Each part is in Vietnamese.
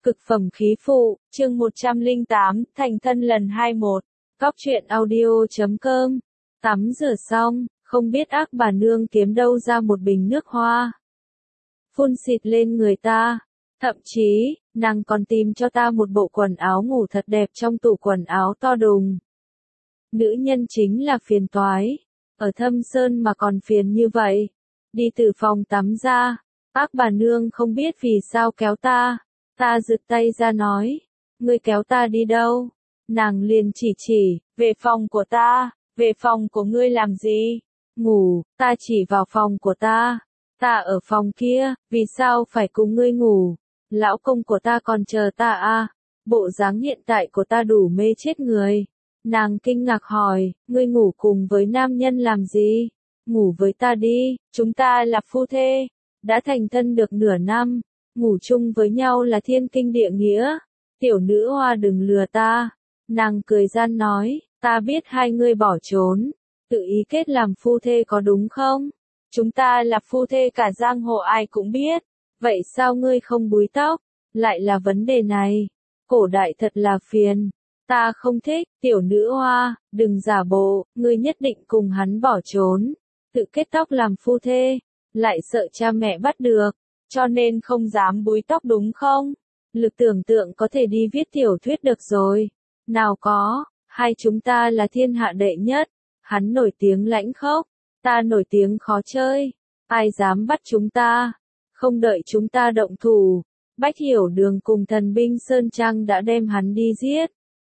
Cực phẩm khí phụ, chương 108, thành thân lần 21. Cóc truyện audio.com. Tắm rửa xong, không biết ác bà nương kiếm đâu ra một bình nước hoa. Phun xịt lên người ta. Thậm chí, nàng còn tìm cho ta một bộ quần áo ngủ thật đẹp trong tủ quần áo to đùng. Nữ nhân chính là phiền toái. Ở Thâm Sơn mà còn phiền như vậy. Đi từ phòng tắm ra, ác bà nương không biết vì sao kéo ta. Ta giựt tay ra nói, ngươi kéo ta đi đâu? Nàng liền chỉ, về phòng của ta. Về phòng của ngươi làm gì? Ngủ, ta chỉ vào phòng của ta. Ta ở phòng kia, vì sao phải cùng ngươi ngủ? Lão công của ta còn chờ ta à? Bộ dáng hiện tại của ta đủ mê chết người. Nàng kinh ngạc hỏi, ngươi ngủ cùng với nam nhân làm gì? Ngủ với ta đi, chúng ta là phu thê. Đã thành thân được nửa năm. Ngủ chung với nhau là thiên kinh địa nghĩa. Tiểu nữ hoa đừng lừa ta. Nàng cười gian nói, ta biết hai ngươi bỏ trốn. Tự ý kết làm phu thê có đúng không? Chúng ta là phu thê cả giang hồ ai cũng biết. Vậy sao ngươi không búi tóc? Lại là vấn đề này. Cổ đại thật là phiền. Ta không thích, tiểu nữ hoa, đừng giả bộ, ngươi nhất định cùng hắn bỏ trốn. Tự kết tóc làm phu thê. Lại sợ cha mẹ bắt được. Cho nên không dám búi tóc đúng không? Lực tưởng tượng có thể đi viết tiểu thuyết được rồi. Nào có, hai chúng ta là thiên hạ đệ nhất. Hắn nổi tiếng lãnh khốc, ta nổi tiếng khó chơi. Ai dám bắt chúng ta? Không đợi chúng ta động thủ. Bách Hiểu Đường cùng thần binh Sơn Trăng đã đem hắn đi giết.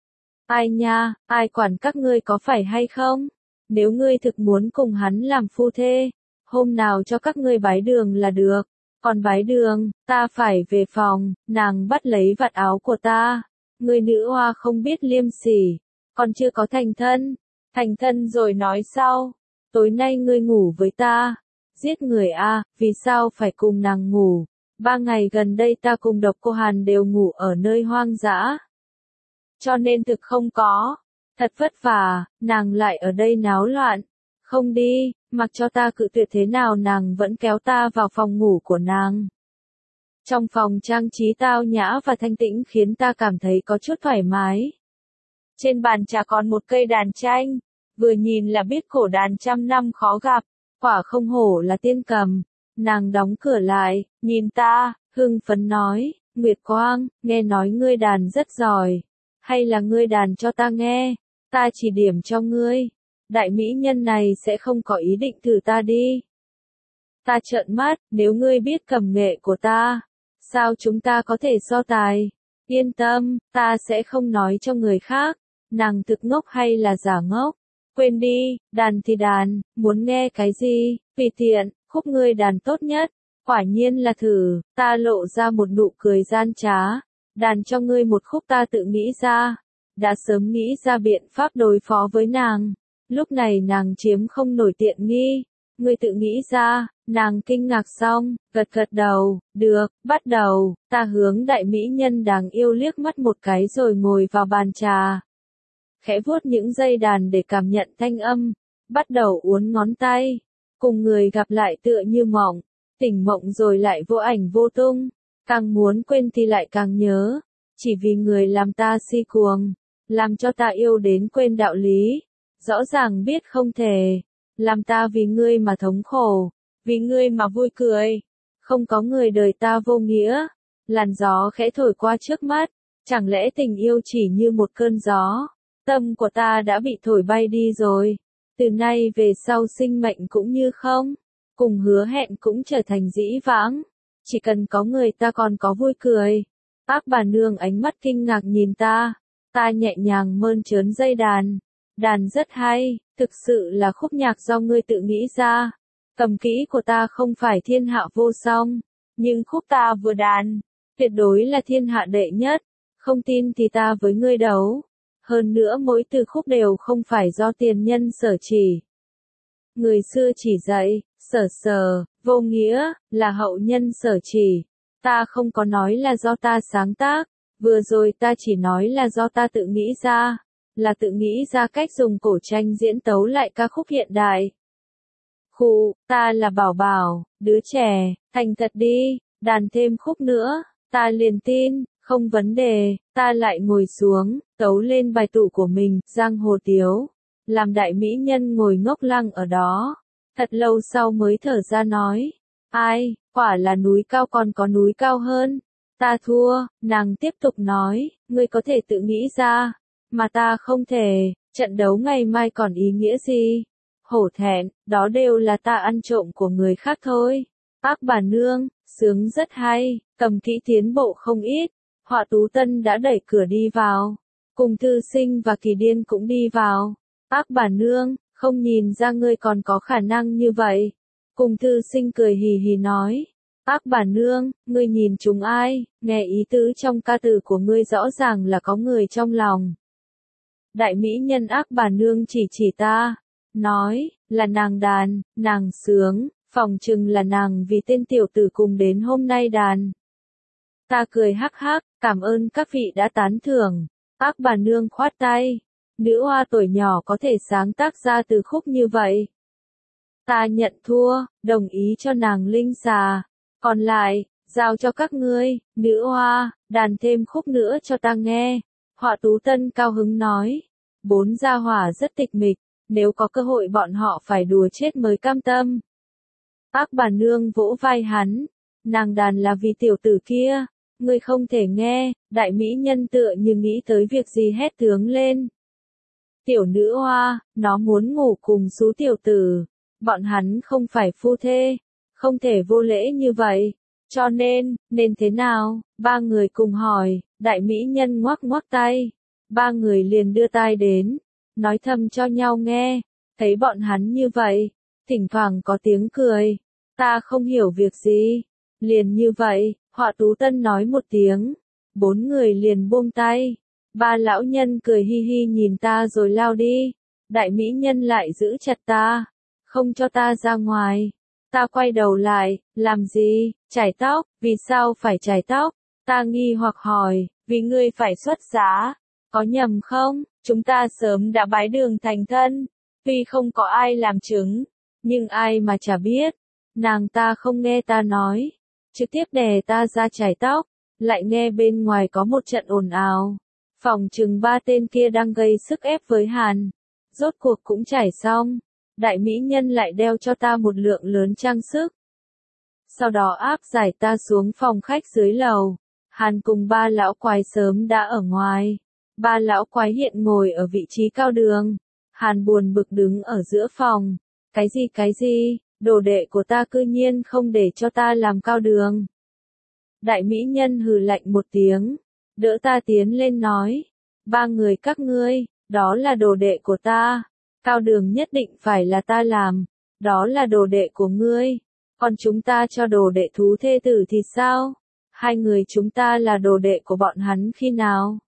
Ai nha, ai quản các ngươi có phải hay không? Nếu ngươi thực muốn cùng hắn làm phu thê, hôm nào cho các ngươi bái đường là được. Còn bái đường, ta phải về phòng, nàng bắt lấy vạt áo của ta. Người nữ hoa không biết liêm sỉ, còn chưa có thành thân rồi nói sau. Tối nay ngươi ngủ với ta. Giết người a, vì sao phải cùng nàng ngủ? 3 ngày gần đây ta cùng Độc Cô Hàn đều ngủ ở nơi hoang dã. Cho nên thực không có. Thật vất vả, nàng lại ở đây náo loạn. Không đi, mặc cho ta cự tuyệt thế nào nàng vẫn kéo ta vào phòng ngủ của nàng. Trong phòng trang trí tao nhã và thanh tĩnh khiến ta cảm thấy có chút thoải mái. Trên bàn trà còn một cây đàn tranh, vừa nhìn là biết cổ đàn trăm năm khó gặp, quả không hổ là tiên cầm. Nàng đóng cửa lại, nhìn ta, hưng phấn nói, Nguyệt Quang, nghe nói ngươi đàn rất giỏi. Hay là ngươi đàn cho ta nghe, ta chỉ điểm cho ngươi. Đại mỹ nhân này sẽ không có ý định thử ta đi. Ta trợn mắt, nếu ngươi biết cầm nghệ của ta, sao chúng ta có thể so tài? Yên tâm, ta sẽ không nói cho người khác. Nàng thực ngốc hay là giả ngốc? Quên đi, đàn thì đàn, muốn nghe cái gì? Tùy tiện, khúc ngươi đàn tốt nhất. Quả nhiên là thử, ta lộ ra một nụ cười gian trá. Đàn cho ngươi một khúc ta tự nghĩ ra. Đã sớm nghĩ ra biện pháp đối phó với nàng. Lúc này nàng chiếm không nổi tiện nghi. Ngươi tự nghĩ ra, nàng kinh ngạc xong, gật gật đầu, được, bắt đầu. Ta hướng đại mỹ nhân đáng yêu liếc mắt một cái rồi ngồi vào bàn trà. Khẽ vuốt những dây đàn để cảm nhận thanh âm, bắt đầu uốn ngón tay. Cùng người gặp lại tựa như mộng, tỉnh mộng rồi lại vô ảnh vô tung. Càng muốn quên thì lại càng nhớ, chỉ vì người làm ta si cuồng, làm cho ta yêu đến quên đạo lý. Rõ ràng biết không thể, làm ta vì ngươi mà thống khổ, vì ngươi mà vui cười. Không có người đời ta vô nghĩa. Làn gió khẽ thổi qua trước mắt, chẳng lẽ tình yêu chỉ như một cơn gió? Tâm của ta đã bị thổi bay đi rồi. Từ nay về sau sinh mệnh cũng như không, cùng hứa hẹn cũng trở thành dĩ vãng. Chỉ cần có người ta còn có vui cười. Ác bà nương ánh mắt kinh ngạc nhìn ta. Ta nhẹ nhàng mơn trớn dây đàn. Đàn rất hay, thực sự là khúc nhạc do ngươi tự nghĩ ra. Cầm kỹ của ta không phải thiên hạ vô song, nhưng khúc ta vừa đàn, tuyệt đối là thiên hạ đệ nhất. Không tin thì ta với ngươi đấu. Hơn nữa mỗi từ khúc đều không phải do tiền nhân sở chỉ. Người xưa chỉ dạy, sở, vô nghĩa, là hậu nhân sở chỉ. Ta không có nói là do ta sáng tác, vừa rồi ta chỉ nói là do ta tự nghĩ ra. Là tự nghĩ ra cách dùng cổ tranh diễn tấu lại ca khúc hiện đại. Ta là Bảo Bảo, đứa trẻ, thành thật đi, đàn thêm khúc nữa, ta liền tin, Không vấn đề, ta lại ngồi xuống, tấu lên bài tụ của mình, giang hồ tiếu. Làm đại mỹ nhân ngồi ngốc lăng ở đó. Thật lâu sau mới thở ra nói. Ai, quả là núi cao còn có núi cao hơn. Ta thua, nàng tiếp tục nói, ngươi có thể tự nghĩ ra. Mà ta không thể, trận đấu ngày mai còn ý nghĩa gì? Hổ thẹn, đó đều là ta ăn trộm của người khác thôi. Ác bà nương, sướng rất hay, Cầm Kỹ tiến bộ không ít. Họa Tú Tân đã đẩy cửa đi vào. Cùng Thư Sinh và Kỳ Điên cũng đi vào. Ác bà nương, không nhìn ra ngươi còn có khả năng như vậy. Cùng Thư Sinh cười hì hì nói. Ác bà nương, ngươi nhìn chúng ai, nghe ý tứ trong ca từ của ngươi rõ ràng là có người trong lòng. Đại mỹ nhân ác bà nương chỉ ta, nói, là nàng đàn, nàng sướng, phỏng chừng là nàng vì tên tiểu tử cùng đến hôm nay đàn. Ta cười hắc hắc, cảm ơn các vị đã tán thưởng. Ác bà nương khoát tay, nữ hoa tuổi nhỏ có thể sáng tác ra từ khúc như vậy. Ta nhận thua, đồng ý cho nàng linh xà. Còn lại, giao cho các ngươi, nữ hoa, đàn thêm khúc nữa cho ta nghe. Họa Tú Tân cao hứng nói. Bốn gia hỏa rất tịch mịch, nếu có cơ hội bọn họ phải đùa chết mới cam tâm. Ác bà nương vỗ vai hắn. Nàng đàn là vì tiểu tử kia. Ngươi không thể nghe, đại mỹ nhân tựa như nghĩ tới việc gì hét tướng lên. Tiểu nữ hoa, nó muốn ngủ cùng xú tiểu tử. Bọn hắn không phải phu thê. Không thể vô lễ như vậy. Cho nên thế nào? Ba người cùng hỏi, đại mỹ nhân ngoắc ngoắc tay. Ba người liền đưa tai đến, nói thầm cho nhau nghe. Thấy bọn hắn như vậy, thỉnh thoảng có tiếng cười. Ta không hiểu việc gì. Liền như vậy, Họa Tú Tân nói một tiếng. Bốn người liền buông tay. Ba lão nhân cười hi hi nhìn ta rồi lao đi. Đại mỹ nhân lại giữ chặt ta. Không cho ta ra ngoài. Ta quay đầu lại, làm gì? Chải tóc, vì sao phải chải tóc? Ta nghi hoặc hỏi, vì ngươi phải xuất giá. Có nhầm không? Chúng ta sớm đã bái đường thành thân. Tuy không có ai làm chứng, nhưng ai mà chả biết. Nàng ta không nghe ta nói. Trực tiếp đè ta ra chải tóc. Lại nghe bên ngoài có một trận ồn ào. Phòng chừng ba tên kia đang gây sức ép với Hàn. Rốt cuộc cũng chải xong. Đại mỹ nhân lại đeo cho ta một lượng lớn trang sức. Sau đó áp giải ta xuống phòng khách dưới lầu. Hàn cùng ba lão quái sớm đã ở ngoài. Ba lão quái hiện ngồi ở vị trí cao đường. Hàn buồn bực đứng ở giữa phòng. Cái gì, đồ đệ của ta cư nhiên không để cho ta làm cao đường. Đại mỹ nhân hừ lạnh một tiếng. Đỡ ta tiến lên nói. Ba người các ngươi, đó là đồ đệ của ta. Cao đường nhất định phải là ta làm. Đó là đồ đệ của ngươi. Còn chúng ta cho đồ đệ thú thê tử thì sao? Hai người chúng ta là đồ đệ của bọn hắn khi nào?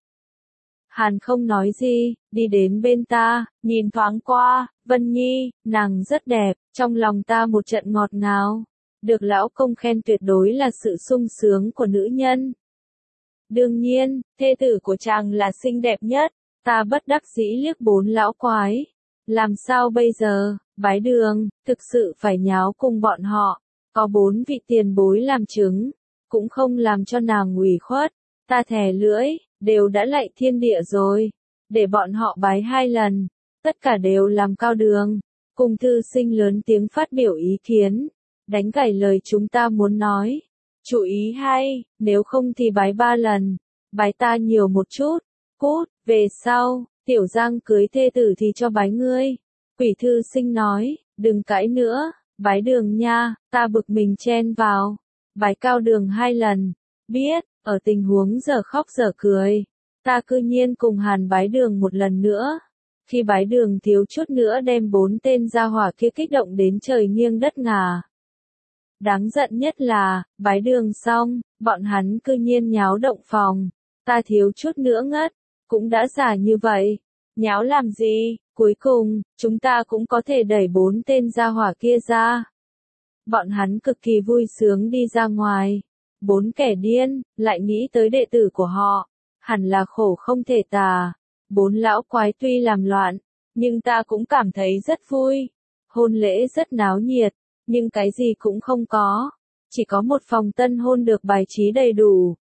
Hàn không nói gì, đi đến bên ta, nhìn thoáng qua, Vân Nhi, nàng rất đẹp, trong lòng ta một trận ngọt ngào. Được lão công khen tuyệt đối là sự sung sướng của nữ nhân. Đương nhiên, thê tử của chàng là xinh đẹp nhất, ta bất đắc dĩ liếc bốn lão quái. Làm sao bây giờ, bái đường, thực sự phải nháo cùng bọn họ. Có bốn vị tiền bối làm chứng, cũng không làm cho nàng ủy khuất. Ta thè lưỡi, đều đã lạy thiên địa rồi. Để bọn họ bái 2 lần. Tất cả đều làm cao đường. Cùng Thư Sinh lớn tiếng phát biểu ý kiến. Đánh gãy lời chúng ta muốn nói. Chú ý hay, nếu không thì bái 3 lần. Bái ta nhiều một chút. Cút, về sau, Tiểu Giang cưới thê tử thì cho bái ngươi. Quỷ Thư Sinh nói, đừng cãi nữa, bái đường nha, ta bực mình chen vào. Bái cao đường 2 lần. Biết, ở tình huống giờ khóc giờ cười. Ta cư nhiên cùng Hàn bái đường một lần nữa. Khi bái đường thiếu chút nữa đem 4 tên gia hỏa kia kích động đến trời nghiêng đất ngả. Đáng giận nhất là, bái đường xong, bọn hắn cư nhiên nháo động phòng. Ta thiếu chút nữa ngất, cũng đã già như vậy. Nháo làm gì, cuối cùng, chúng ta cũng có thể đẩy 4 tên gia hỏa kia ra. Bọn hắn cực kỳ vui sướng đi ra ngoài. 4 kẻ điên, lại nghĩ tới đệ tử của họ. Hẳn là khổ không thể tả. 4 lão quái tuy làm loạn, nhưng ta cũng cảm thấy rất vui. Hôn lễ rất náo nhiệt, nhưng cái gì cũng không có. Chỉ có một phòng tân hôn được bài trí đầy đủ.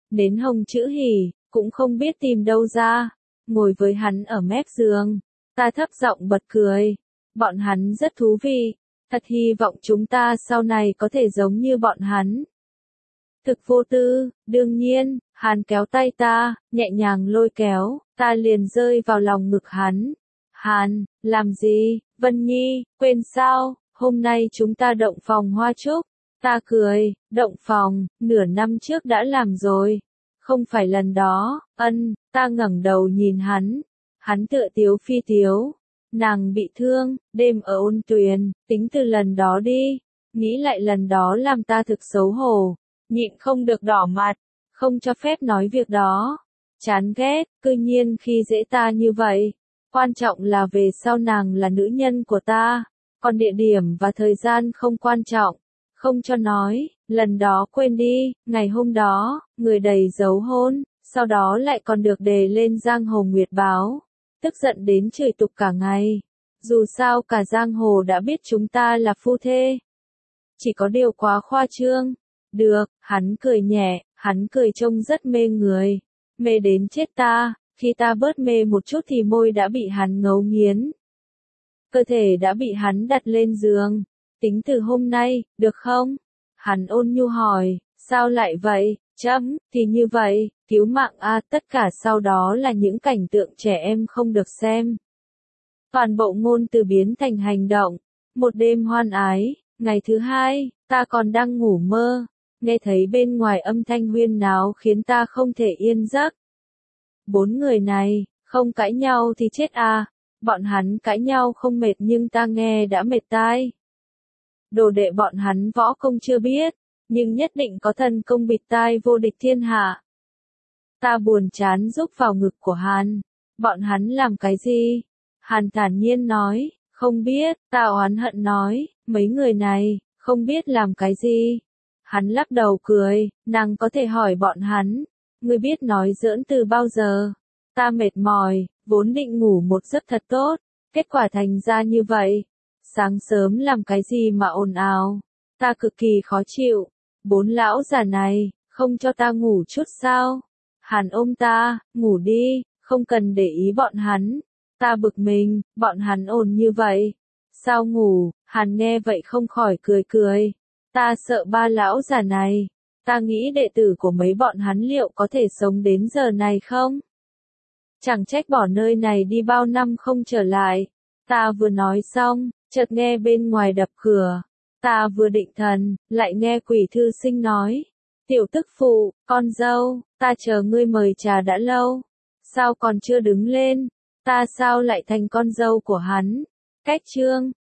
nến hồng chữ hỉ, cũng không biết tìm đâu ra, ngồi với hắn ở mép giường. Ta thấp giọng bật cười. Bọn hắn rất thú vị, thật hy vọng chúng ta sau này có thể giống như bọn hắn. Thực vô tư, đương nhiên, hắn kéo tay ta, nhẹ nhàng lôi kéo, ta liền rơi vào lòng ngực hắn. Hắn, làm gì, Vân Nhi, quên sao, hôm nay chúng ta động phòng hoa trúc. Ta cười, động phòng, nửa năm trước đã làm rồi. Không phải lần đó, ta ngẩng đầu nhìn hắn. Hắn tựa tiếu phi tiếu. Nàng bị thương, đêm ở Ôn Tuyền, tính từ lần đó đi. Nghĩ lại lần đó làm ta thực xấu hổ. Nhịn không được đỏ mặt, không cho phép nói việc đó. Chán ghét, cư nhiên khi dễ ta như vậy. Quan trọng là về sau nàng là nữ nhân của ta. Còn địa điểm và thời gian không quan trọng. Không cho nói, lần đó quên đi, ngày hôm đó, người đầy dấu hôn, sau đó lại còn được đề lên Giang Hồ Nguyệt báo. Tức giận đến chửi tục cả ngày. Dù sao cả giang hồ đã biết chúng ta là phu thê. Chỉ có điều quá khoa trương. Được, hắn cười nhẹ, hắn cười trông rất mê người. Mê đến chết ta, khi ta bớt mê một chút thì môi đã bị hắn ngấu nghiến. Cơ thể đã bị hắn đặt lên giường. Tính từ hôm nay, được không? Hắn ôn nhu hỏi, sao lại vậy? Thì như vậy, cứu mạng a, tất cả sau đó là những cảnh tượng trẻ em không được xem. Toàn bộ ngôn từ biến thành hành động. Một đêm hoan ái, ngày thứ hai, ta còn đang ngủ mơ. Nghe thấy bên ngoài âm thanh huyên náo khiến ta không thể yên giấc. 4 người này, không cãi nhau thì chết à. Bọn hắn cãi nhau không mệt nhưng ta nghe đã mệt tai. Đồ đệ bọn hắn võ công chưa biết, nhưng nhất định có thần công bịt tai vô địch thiên hạ. Ta buồn chán rúc vào ngực của hắn. Bọn hắn làm cái gì? Hắn thản nhiên nói, không biết. Ta oán hận nói, mấy người này, không biết làm cái gì. Hắn lắc đầu cười, nàng có thể hỏi bọn hắn. Ngươi biết nói giỡn từ bao giờ? Ta mệt mỏi, vốn định ngủ một giấc thật tốt. Kết quả thành ra như vậy. Sáng sớm làm cái gì mà ồn ào? Ta cực kỳ khó chịu. 4 lão già này, không cho ta ngủ chút sao? Hắn ôm ta, ngủ đi, không cần để ý bọn hắn. Ta bực mình, bọn hắn ồn như vậy. Sao ngủ? Hắn nghe vậy không khỏi cười cười. Ta sợ 3 lão già này. Ta nghĩ đệ tử của mấy bọn hắn liệu có thể sống đến giờ này không? Chẳng trách bỏ nơi này đi bao năm không trở lại. Ta vừa nói xong, chợt nghe bên ngoài đập cửa. Ta vừa định thần, lại nghe Quỷ Thư Sinh nói. Tiểu tức phụ, con dâu, ta chờ ngươi mời trà đã lâu. Sao còn chưa đứng lên? Ta sao lại thành con dâu của hắn? Cách chương